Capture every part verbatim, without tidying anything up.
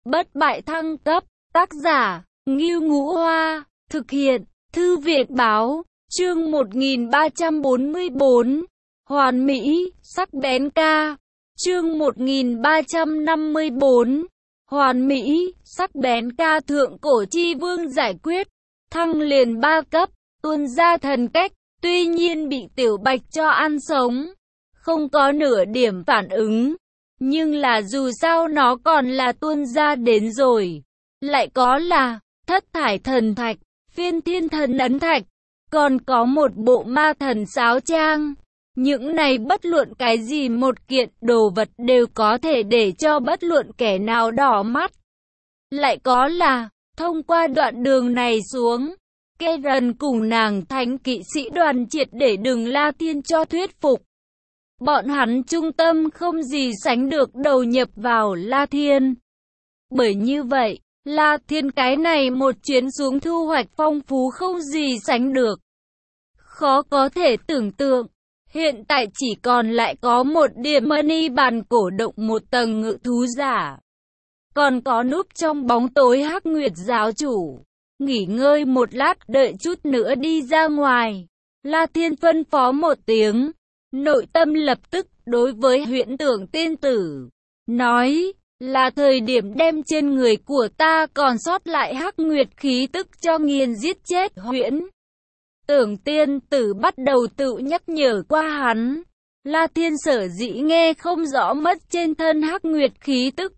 bất bại thăng cấp, tác giả, Ngưu Ngũ Hoa, thực hiện, Thư viện báo, chương một nghìn ba trăm bốn mươi tư, Hoàn Mỹ, sắc bén ca, chương một nghìn ba trăm năm mươi tư, Hoàn Mỹ, sắc bén ca. Thượng cổ chi vương giải quyết, thăng liền ba cấp, tuôn ra thần cách, tuy nhiên bị Tiểu Bạch cho ăn sống, không có nửa điểm phản ứng. Nhưng là dù sao nó còn là tuôn ra đến rồi. Lại có là thất thải thần thạch, phiên thiên thần ấn thạch, còn có một bộ ma thần sáo trang. Những này bất luận cái gì một kiện đồ vật đều có thể để cho bất luận kẻ nào đỏ mắt. Lại có là thông qua đoạn đường này xuống, Karen cùng nàng thánh kỵ sĩ đoàn triệt để đừng La Thiên cho thuyết phục. Bọn hắn trung tâm không gì sánh được đầu nhập vào La Thiên. Bởi như vậy, La Thiên cái này một chuyến xuống thu hoạch phong phú không gì sánh được. Khó có thể tưởng tượng, hiện tại chỉ còn lại có một điểm money bàn cổ động một tầng ngự thú giả. Còn có núp trong bóng tối Hắc Nguyệt giáo chủ. Nghỉ ngơi một lát, đợi chút nữa đi ra ngoài. La Thiên phân phó một tiếng. Nội tâm lập tức đối với Huyễn Tưởng tiên tử nói là thời điểm đem trên người của ta còn sót lại Hắc Nguyệt khí tức cho nghiền giết chết. Huyễn Tưởng tiên tử bắt đầu tự nhắc nhở qua hắn. La Thiên sở dĩ nghe không rõ mất trên thân Hắc Nguyệt khí tức,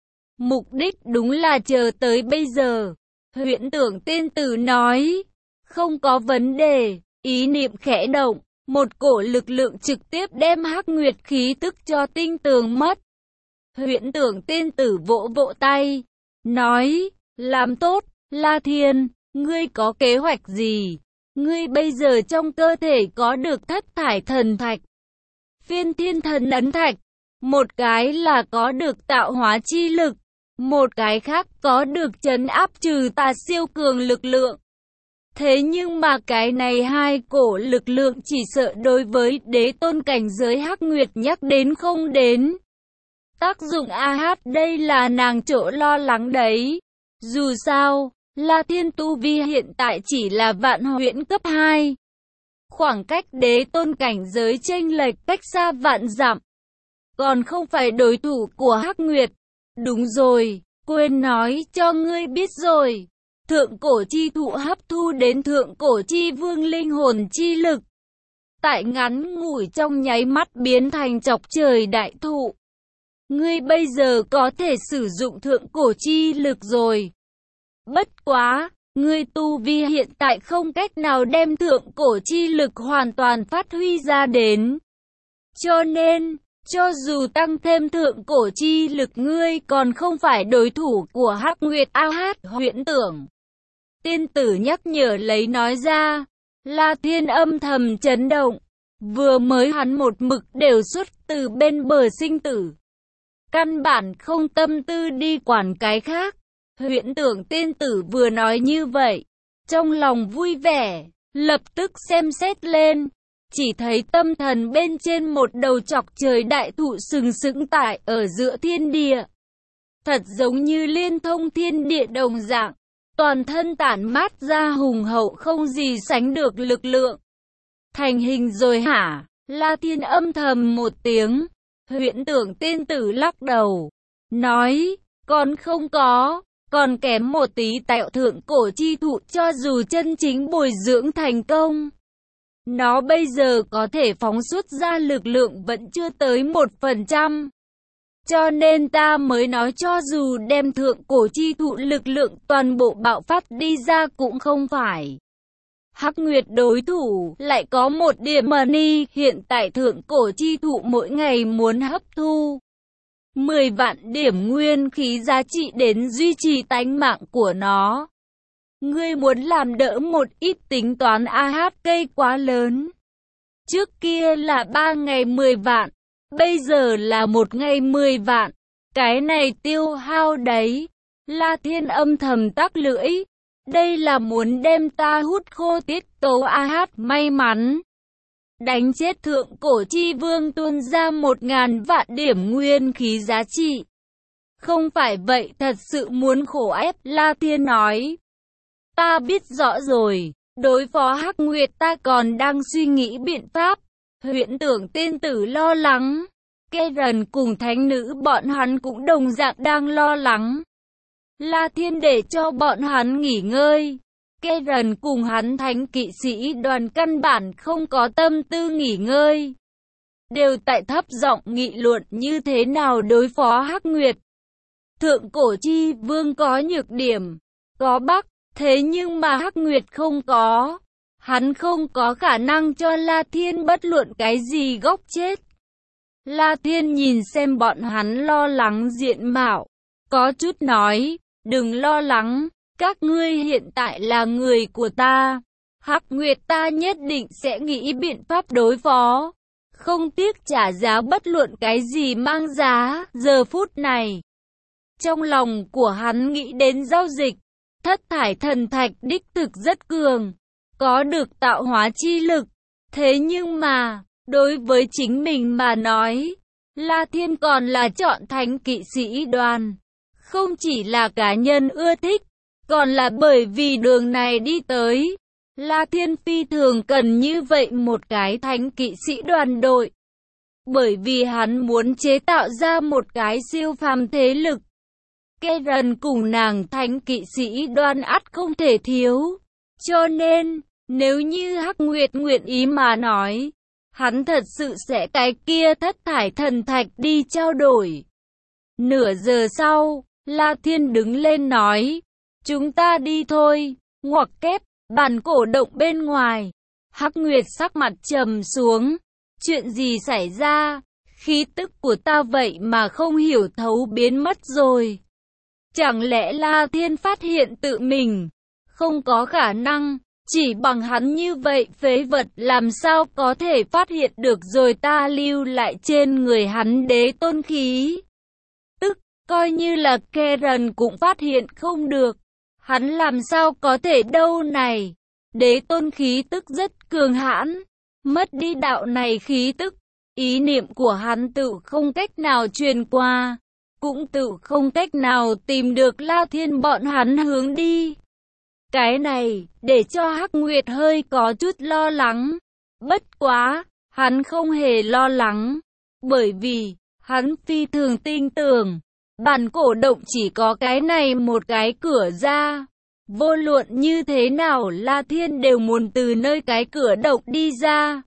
mục đích đúng là chờ tới bây giờ. Huyễn Tưởng tiên tử nói không có vấn đề. Ý niệm khẽ động, một cổ lực lượng trực tiếp đem Hắc Nguyệt khí tức cho tinh tường mất. Huyễn Tưởng tiên tử vỗ vỗ tay, nói, làm tốt, La Thiên, ngươi có kế hoạch gì? Ngươi bây giờ trong cơ thể có được thất thải thần thạch, phiên thiên thần ấn thạch, một cái là có được tạo hóa chi lực, một cái khác có được trấn áp trừ tà siêu cường lực lượng. Thế nhưng mà cái này hai cổ lực lượng chỉ sợ đối với đế tôn cảnh giới Hắc Nguyệt nhắc đến không đến. Tác dụng a hát đây là nàng chỗ lo lắng đấy. Dù sao, La Thiên tu vi hiện tại chỉ là vạn huyễn cấp hai. Khoảng cách đế tôn cảnh giới chênh lệch cách xa vạn dặm. Còn không phải đối thủ của Hắc Nguyệt. Đúng rồi, quên nói cho ngươi biết rồi. Thượng cổ chi thụ hấp thu đến thượng cổ chi vương linh hồn chi lực. Tại ngắn ngủi trong nháy mắt biến thành chọc trời đại thụ. Ngươi bây giờ có thể sử dụng thượng cổ chi lực rồi. Bất quá, ngươi tu vi hiện tại không cách nào đem thượng cổ chi lực hoàn toàn phát huy ra đến. Cho nên, cho dù tăng thêm thượng cổ chi lực ngươi còn không phải đối thủ của Hắc Nguyệt a hát. Huyễn Tưởng tiên tử nhắc nhở lấy nói ra. La Thiên âm thầm chấn động. Vừa mới hắn một mực đều xuất từ bên bờ sinh tử, căn bản không tâm tư đi quản cái khác. Huyễn Tưởng tiên tử vừa nói như vậy, trong lòng vui vẻ, lập tức xem xét lên, chỉ thấy tâm thần bên trên một đầu chọc trời đại thụ sừng sững tại ở giữa thiên địa, thật giống như liên thông thiên địa đồng dạng, toàn thân tản mát ra hùng hậu không gì sánh được lực lượng. Thành hình rồi hả? La Thiên âm thầm một tiếng. Huyễn Tưởng tiên tử lắc đầu, nói, còn không có, còn kém một tí tạo thượng cổ chi thụ. Cho dù chân chính bồi dưỡng thành công, nó bây giờ có thể phóng xuất ra lực lượng vẫn chưa tới một phần trăm. Cho nên ta mới nói cho dù đem thượng cổ chi thụ lực lượng toàn bộ bạo phát đi ra cũng không phải Hắc Nguyệt đối thủ. Lại có một điểm money, hiện tại thượng cổ chi thụ mỗi ngày muốn hấp thu mười vạn điểm nguyên khí giá trị đến duy trì tánh mạng của nó. Ngươi muốn làm đỡ một ít tính toán a hát cây quá lớn. Trước kia là ba ngày mười vạn, bây giờ là một ngày mười vạn. Cái này tiêu hao đấy. La Thiên âm thầm tắc lưỡi. Đây là muốn đem ta hút khô tiết tấu a hát. May mắn đánh chết thượng cổ chi vương tuôn ra một ngàn vạn điểm nguyên khí giá trị. Không phải vậy, thật sự muốn khổ ép, La Thiên nói. Ta biết rõ rồi, đối phó Hắc Nguyệt ta còn đang suy nghĩ biện pháp. Huyễn Tưởng tiên tử lo lắng. Karen cùng thánh nữ bọn hắn cũng đồng dạng đang lo lắng. La Thiên để cho bọn hắn nghỉ ngơi. Karen cùng hắn thánh kỵ sĩ đoàn căn bản không có tâm tư nghỉ ngơi. Đều tại thấp giọng nghị luận như thế nào đối phó Hắc Nguyệt. Thượng cổ chi vương có nhược điểm, có Bắc, thế nhưng mà Hắc Nguyệt không có. Hắn không có khả năng cho La Thiên bất luận cái gì góc chết. La Thiên nhìn xem bọn hắn lo lắng diện mạo, có chút nói, đừng lo lắng, các ngươi hiện tại là người của ta. Hắc Nguyệt ta nhất định sẽ nghĩ biện pháp đối phó, không tiếc trả giá bất luận cái gì mang giá. Giờ phút này, trong lòng của hắn nghĩ đến giao dịch, thất thải thần thạch đích thực rất cường, có được tạo hóa chi lực. Thế nhưng mà, đối với chính mình mà nói, La Thiên còn là chọn thánh kỵ sĩ đoàn. Không chỉ là cá nhân ưa thích, còn là bởi vì đường này đi tới. La Thiên phi thường cần như vậy một cái thánh kỵ sĩ đoàn đội. Bởi vì hắn muốn chế tạo ra một cái siêu phàm thế lực. Karen cùng nàng thánh kỵ sĩ đoàn ắt không thể thiếu. Cho nên, nếu như Hắc Nguyệt nguyện ý mà nói, hắn thật sự sẽ cái kia thất thải thần thạch đi trao đổi. Nửa giờ sau, La Thiên đứng lên nói, chúng ta đi thôi. Ngoặc kép, bản cổ động bên ngoài. Hắc Nguyệt sắc mặt trầm xuống. Chuyện gì xảy ra? Khí tức của ta vậy mà không hiểu thấu biến mất rồi. Chẳng lẽ La Thiên phát hiện tự mình? Không có khả năng. Chỉ bằng hắn như vậy phế vật làm sao có thể phát hiện được rồi ta lưu lại trên người hắn đế tôn khí. Tức, coi như là Karen cũng phát hiện không được. Hắn làm sao có thể đâu này. Đế tôn khí tức rất cường hãn. Mất đi đạo này khí tức. Ý niệm của hắn tự không cách nào truyền qua. Cũng tự không cách nào tìm được La Thiên bọn hắn hướng đi. Cái này, để cho Hắc Nguyệt hơi có chút lo lắng. Bất quá, hắn không hề lo lắng. Bởi vì, hắn phi thường tin tưởng. Bản cổ động chỉ có cái này một cái cửa ra. Vô luận như thế nào La Thiên đều muốn từ nơi cái cửa động đi ra.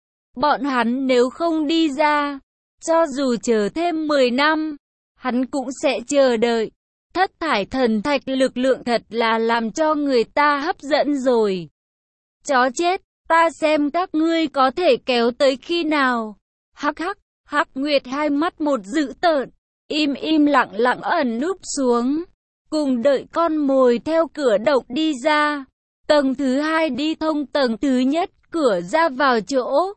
Bọn hắn nếu không đi ra, cho dù chờ thêm mười năm, hắn cũng sẽ chờ đợi. Thất thải thần thạch lực lượng thật là làm cho người ta hấp dẫn rồi. Chó chết, ta xem các ngươi có thể kéo tới khi nào. Hắc hắc, Hắc Nguyệt hai mắt một dữ tợn, im im lặng lặng ẩn núp xuống, cùng đợi con mồi theo cửa động đi ra. Tầng thứ hai đi thông tầng thứ nhất, cửa ra vào chỗ.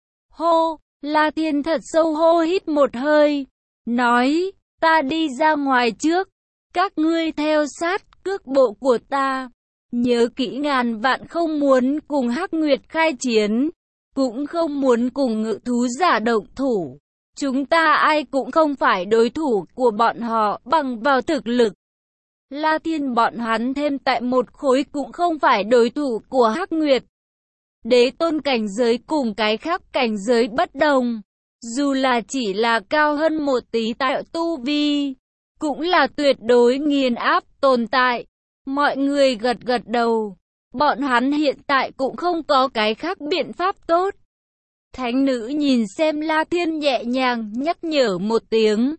Hô, La Thiên thật sâu hô hít một hơi, nói, ta đi ra ngoài trước. Các ngươi theo sát cước bộ của ta. Nhớ kỹ ngàn vạn không muốn cùng Hắc Nguyệt khai chiến. Cũng không muốn cùng ngự thú giả động thủ. Chúng ta ai cũng không phải đối thủ của bọn họ bằng vào thực lực. La Thiên bọn hắn thêm tại một khối cũng không phải đối thủ của Hắc Nguyệt. Đế tôn cảnh giới cùng cái khác cảnh giới bất đồng. Dù là chỉ là cao hơn một tí tại tu vi, cũng là tuyệt đối nghiền áp tồn tại. Mọi người gật gật đầu. Bọn hắn hiện tại cũng không có cái khác biện pháp tốt. Thánh nữ nhìn xem La Thiên nhẹ nhàng nhắc nhở một tiếng.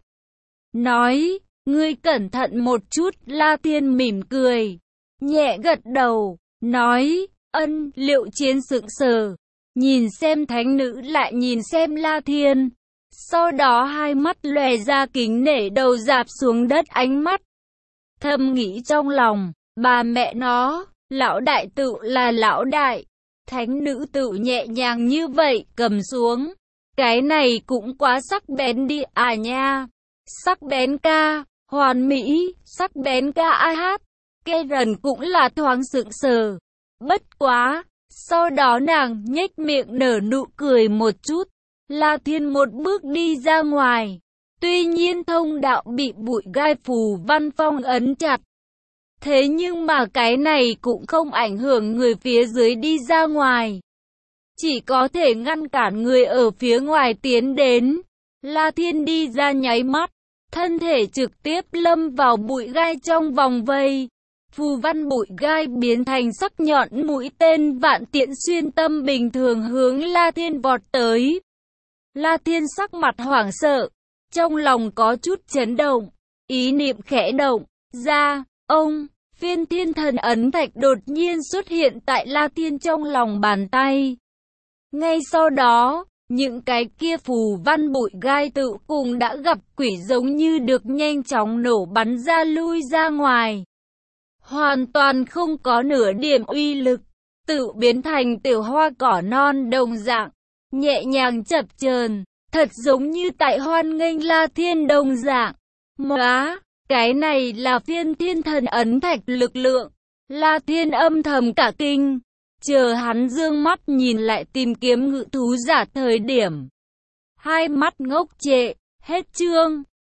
Nói, ngươi cẩn thận một chút. La Thiên mỉm cười, nhẹ gật đầu, nói, ân. Liệu Chiến sững sờ, nhìn xem thánh nữ lại nhìn xem La Thiên. Sau đó hai mắt lòe ra kính nể đầu dạp xuống đất ánh mắt. Thầm nghĩ trong lòng, bà mẹ nó, lão đại tự là lão đại. Thánh nữ tự nhẹ nhàng như vậy cầm xuống. Cái này cũng quá sắc bén đi à nha. Sắc bén ca, hoàn mỹ, sắc bén ca ai hát. Karen cũng là thoáng sững sờ. Bất quá, sau đó nàng nhếch miệng nở nụ cười một chút. La Thiên một bước đi ra ngoài. Tuy nhiên thông đạo bị bụi gai phù văn phong ấn chặt. Thế nhưng mà cái này cũng không ảnh hưởng người phía dưới đi ra ngoài. Chỉ có thể ngăn cản người ở phía ngoài tiến đến. La Thiên đi ra nháy mắt, thân thể trực tiếp lâm vào bụi gai trong vòng vây. Phù văn bụi gai biến thành sắc nhọn mũi tên vạn tiễn xuyên tâm bình thường hướng La Thiên vọt tới. La Thiên sắc mặt hoảng sợ, trong lòng có chút chấn động, ý niệm khẽ động, ra, ông, phiên thiên thần ấn thạch đột nhiên xuất hiện tại La Thiên trong lòng bàn tay. Ngay sau đó, những cái kia phù văn bụi gai tự cùng đã gặp quỷ giống như được nhanh chóng nổ bắn ra lui ra ngoài. Hoàn toàn không có nửa điểm uy lực, tự biến thành tiểu hoa cỏ non đồng dạng, nhẹ nhàng chập chờn, thật giống như tại hoan nghênh La Thiên đồng dạng. Móa, cái này là phiên thiên thần ấn thạch lực lượng. La Thiên âm thầm cả kinh, chờ hắn dương mắt nhìn lại tìm kiếm ngự thú giả thời điểm. Hai mắt ngốc trệ, hết chương.